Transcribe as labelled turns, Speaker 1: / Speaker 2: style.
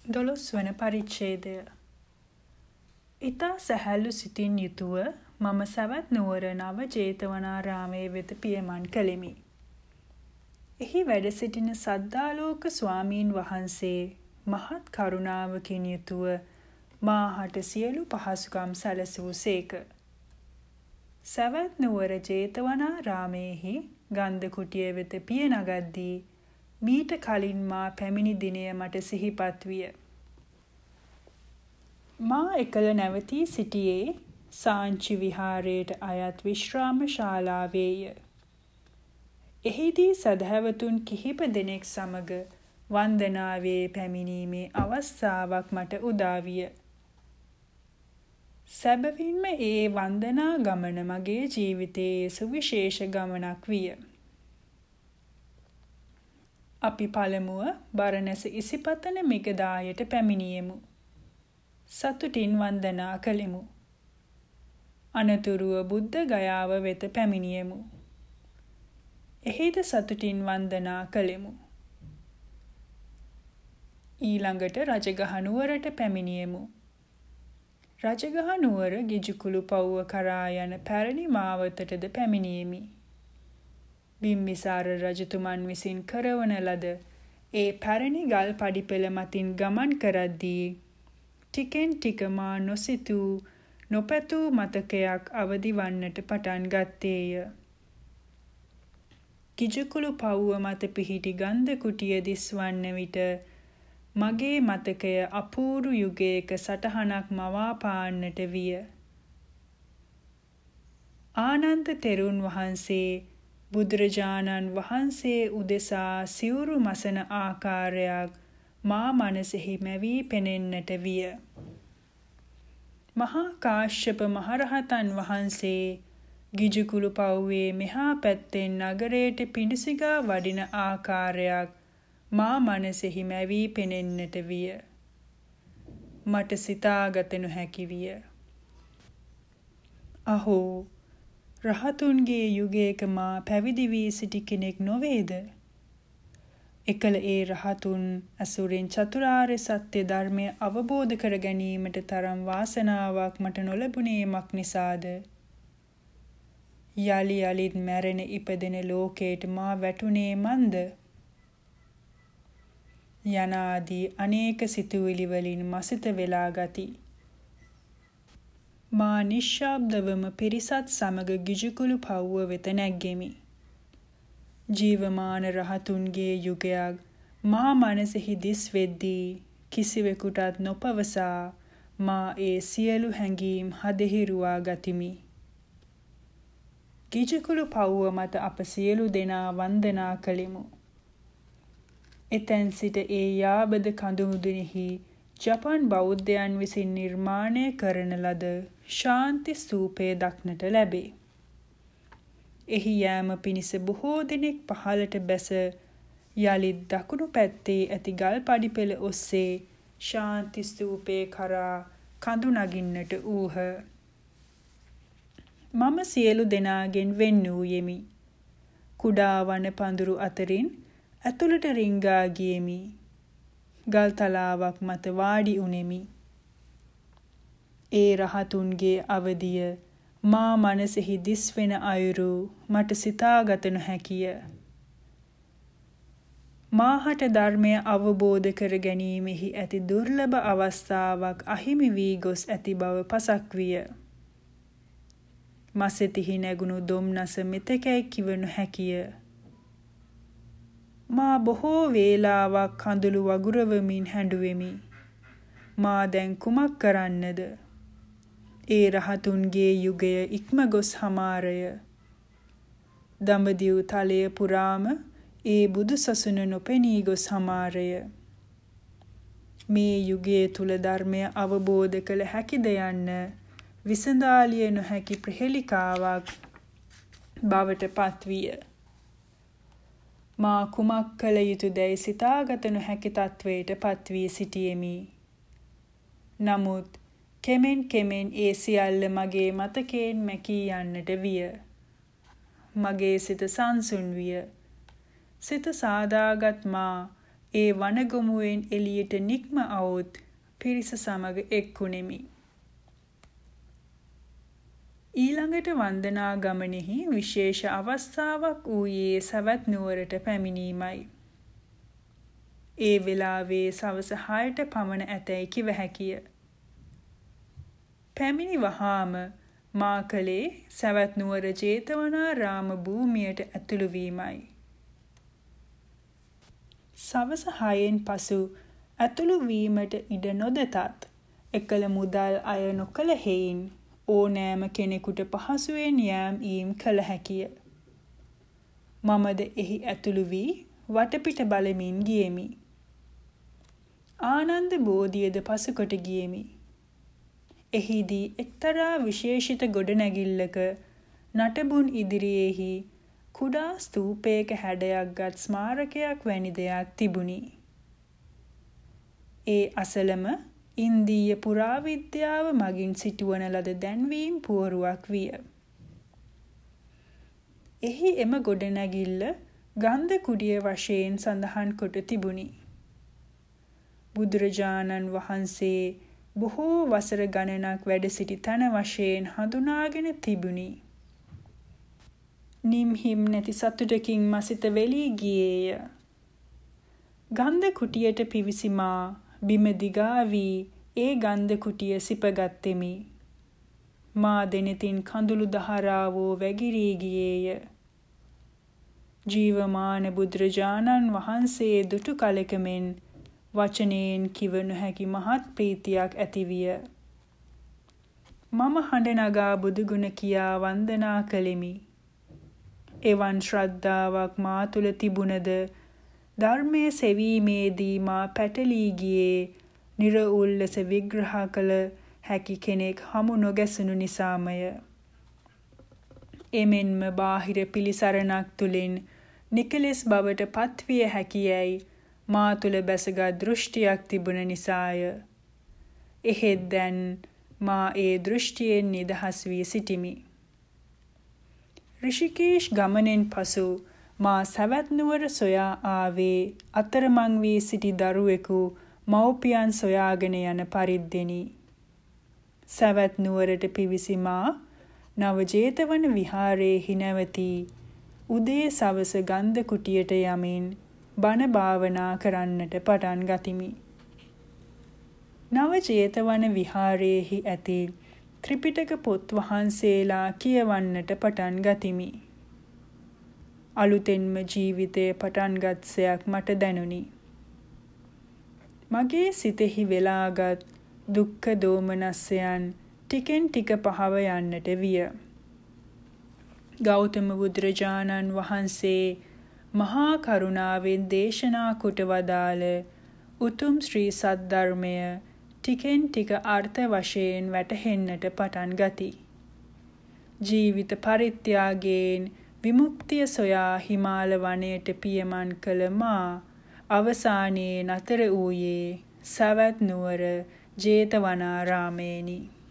Speaker 1: 12 වන පරිච්ඡේදය. ඊතා සැහැල්ලු සිතින් යුතුව මම සවැත් නුවර නව ජේතවනාරාමයේ වෙත පියමන් කළෙමි. එහි වැඩ සිටින සද්ධාලෝක ස්වාමීන් වහන්සේ මහත් කරුණාවකින් යුතුව මාහට සියලු පහසුකම් සැලසූසේක. සවැත් නුවර ජේතවනාරාමයේහි ගන්ධ කුටිය වෙත පිය නගද්දී මීට කලින් මා පැමිණි දිනය මට සිහිපත් විය. මා එකල නැවතී සිටියේ සාංචි විහාරයට අයත් විශ්‍රාම ශාලාවේය. එහිදී සදහැවතුන් කිහිප දෙනෙක් සමග වන්දනාවේ පැමිණීමේ අවස්ථාවක් මට උදා විය. සැබවින්ම ඒ වන්දනා ගමන මගේ ජීවිතයේ සුවිශේෂ ගමනක් විය. අපි පළමුව බරණැස ඉසිපතන මිගදායට පැමිණියෙමු. සතුටින් වන්දනා කළෙමු. අනතුරුව බුද්ධ ගයාව වෙත පැමිණියෙමු. එහිද සතුටින් වන්දනා කළෙමු. ඊළඟට රජගහ නුවරට පැමිණියෙමු. රජගහ නුවර ගිජුකුළු පවුව කරා යන පැරණි මාවතටද පැමිණියෙමි. බිම්බිසාර රජතුමන් විසින් කරවන ලද ඒ පැරණි ගල් පඩිපෙළ මතින් ගමන් කරද්දී ටිකෙන් ටික මා නොසිතූ නොපැතූ මතකයක් අවදි වන්නට පටන් ගත්තේය. ගිජුකුළු පවුව මත පිහිටි ගන්ධ කුටිය දිස්වන්න විට මගේ මතකය අපූරු යුගයක සටහනක් මවා පාන්නට විය. ආනන්ද තෙරුන් වහන්සේ බුදුරජාණන් වහන්සේ උදෙසා සිවුරු මසන ආකාරයක් මා මනසෙහි මැවී පෙනෙන්නට විය. මහා කාශ්‍යප මහරහතන් වහන්සේ ගිජුකුළු පවුවේ මෙහා පැත්තෙන් නගරයට පිඬුසිඟා වඩින ආකාරයක් මා මනසෙහි මැවී පෙනෙන්නට විය. මට සිතාගත නොහැකි විය. අහෝ, රහතුන්ගේ යුගයක මා පැවිදි වී සිටි කෙනෙක් නොවේද? එකල ඒ රහතුන් අසුරෙන් චතුරාර්ය සත්‍ය ධර්මය අවබෝධ කර ගැනීමට තරම් වාසනාවක් මට නොලැබුණේ මක් නිසාද? යලි යලිත් මැරෙන ඉපදෙන ලෝකයට මා වැටුනේ මන්ද? යනාදී අනේක සිතුවිලි වලින් මසිත වෙලා ගති. මා නිශ්ශබ්දවම පිරිසත් සමග ගිජුකුළු පවුව වෙත නැග්ගෙමි. ජීවමාන රහතුන්ගේ යුගයක් මා මනසෙහි දිස් වෙද්දී කිසිවෙකුටත් නොපවසා මා ඒ සියලු හැඟීම් හදෙහිරුවා ගතිමි. ගිජුකුළු පවුව මත අප සියලු දෙනා වන්දනා කළෙමු. එතැන් සිට ඒ යාබද කඳුමුදුනෙහි ජපන් බෞද්ධයන් විසින් නිර්මාණය කරන ලද ශාන්ති ස්තූපය දක්නට ලැබේ. එහි යෑම පිණිස බොහෝ දෙනෙක් පහළට බැස යළිත් දකුණු පැත්තේ ඇති ගල් පඩිපෙළ ඔස්සේ ශාන්ති ස්තූපය කරා කඳු නගින්නට වූහ. මම සියලු දෙනාගෙන් වෙන් වූයෙමි. කුඩා වන පඳුරු අතරින් ඇතුළට රිංගා ගියෙමි. ගල් තලාවක් මත වාඩි උනේමි. ඒ රහතුන්ගේ අවදිය මා මනසෙහි දිස්වෙන අයුරු මට සිතාගත නොහැකිය. මාහට ධර්මය අවබෝධ කර ගැනීමෙහි ඇති දුර්ලභ අවස්ථාවක් අහිමි වී ගොස් ඇති බව පසක් විය. මසෙතිහි නැගුණු දොම්නස මෙතෙකැයි කිව නොහැකිය. මා බොහෝ වේලාවක් කඳුළු වගුරවමින් හැඬුවෙමි. මා දැන් කුමක් කරන්නද? ඒ රහතුන්ගේ යුගය ඉක්ම ගොස් හමාරය. දඹදිව් තලය පුරාම ඒ බුදු සසුන නොපෙනී ගොස් හමාරය. මේ යුගය තුල ධර්මය අවබෝධ කළ හැකිද යන්න විසඳාලිය නොහැකි ප්‍රහෙලිකාවක් බවට පත්විය. මා කුමක් කළ යුතුදැයි සිතාගත නොහැකි තත්වයට පත්වී සිටියෙමි. නමුත් කෙමෙන් කෙමෙන් ඒ සියල්ල මගේ මතකයෙන් මැකී යන්නට විය. මගේ සිත සංසුන් විය. සිත සාදාගත් මා ඒ වනගොමුවෙන් එළියට නික්ම අවුත් පිරිස සමග එක්කුණෙමි. ඊළඟට වන්දනා ගමනෙහි විශේෂ අවස්ථාවක් වූයේ සවැත් නුවරට පැමිණීමයි. ඒ වෙලාවේ සවස 6ට පමණ ඇතැයි කිව හැකිය. පැමිණි වහාම මා කලේ සවැත් නුවර ජේතවනාරාම භූමියට ඇතුළු වීමයි. සවස 6න් පසු ඇතුළු වීමට ඉඩ නොදෙතත් එකල මුදල් අය නොකළ හේයින් ඕනෑම කෙනෙකුට පහසුවෙන් යෑම් ඊම් කළ හැකිය. මමද එහි ඇතුළු වී වටපිට බලමින් ගියෙමි. ආනන්ද බෝධියද පසුකොට ගියෙමි. එහිදී එක්තරා විශේෂිත ගොඩනැගිල්ලක නටබුන් ඉදිරියේහි කුඩා ස්තූපයක හැඩයක්ගත් ස්මාරකයක් වැනි දෙයක් තිබුණි. ඒ අසලම ඉන්දීය පුරාවිද්‍යාව මගින් සිටුවන ලද දැන්වීම් පුවරුවක් විය. එහි එම ගොඩනැගිල්ල ගන්ධ කුඩිය වශයෙන් සඳහන් කොට තිබුණි. බුදුරජාණන් වහන්සේ බොහෝ වසර ගණනක් වැඩ සිටි තැන වශයෙන් හඳුනාගෙන තිබුණි. නිම්හිම් නැති සතුටකින් මසිත වෙලී ගියේය. ගන්ධ කුටියට පිවිසි මා බිම දිගා වී ඒ ගන්ධ කුටිය සිපගත්තෙමි. මා දෙනෙතින් කඳුළු දහරාවෝ වැගිරී ගියේය. ජීවමාන බුදුරජාණන් වහන්සේ දුටු කලෙක මෙන් වචනයෙන් කිව නොහැකි මහත් ප්‍රීතියක් ඇතිවිය. මම හඬ නගා බුදුගුණ කියා වන්දනා කළෙමි. එවන් ශ්‍රද්ධාවක් මා තුළ තිබුණද ධර්මය සෙවීමේදී මා පැටලී ගියේ නිරවුල් ලෙස විග්‍රහ කළ හැකි කෙනෙක් හමු නොගැසුණු නිසාමය. එමෙන්ම බාහිර පිළිසරණක් තුළින් නිකලෙස් බවට පත්විය හැකියැයි මා තුළ බැසගත් දෘෂ්ටියක් තිබුණ නිසාය. එහෙත් දැන් මා ඒ දෘෂ්ටියෙන් නිදහස් වී සිටිමි. ඍෂිකේෂ් ගමනෙන් පසු මා සවැත් නුවර සොයා ආවේ අතරමං වී සිටි දරුවෙකු මව්පියන් සොයාගෙන යන පරිද්දෙනි. සවැත් නුවරට පිවිසි මා නවජේතවන විහාරයේහි නැවතී උදේ සවස ගන්ධ කුටියට යමින් බණ භාවනා කරන්නට පටන් ගතිමි. නවජේතවන විහාරයේහි ඇති ත්‍රිපිටක පොත් වහන්සේලා කියවන්නට පටන් ගතිමි. අලුතෙන්ම ජීවිතය පටන්ගත් සයක් මට දැනුනි. මගේ සිතෙහි වෙලාගත් දුක්ඛ දෝමනස්සයන් ටිකෙන් ටික පහව යන්නට විය. ගෞතම බුදුරජාණන් වහන්සේ මහා කරුණාවෙන් දේශනා කොට වදාළ උතුම් ශ්‍රී සද්ධර්මය ටිකෙන් ටික අර්ථ වශයෙන් වැටහෙන්නට පටන් ගති. ජීවිත පරිත්‍යාගයෙන් විමුක්තිය සොයා හිමාල වනයට පියමන් කළ මා අවසානයේ නතර වූයේ සවැත් නුවර ජේතවනාරාමේනි.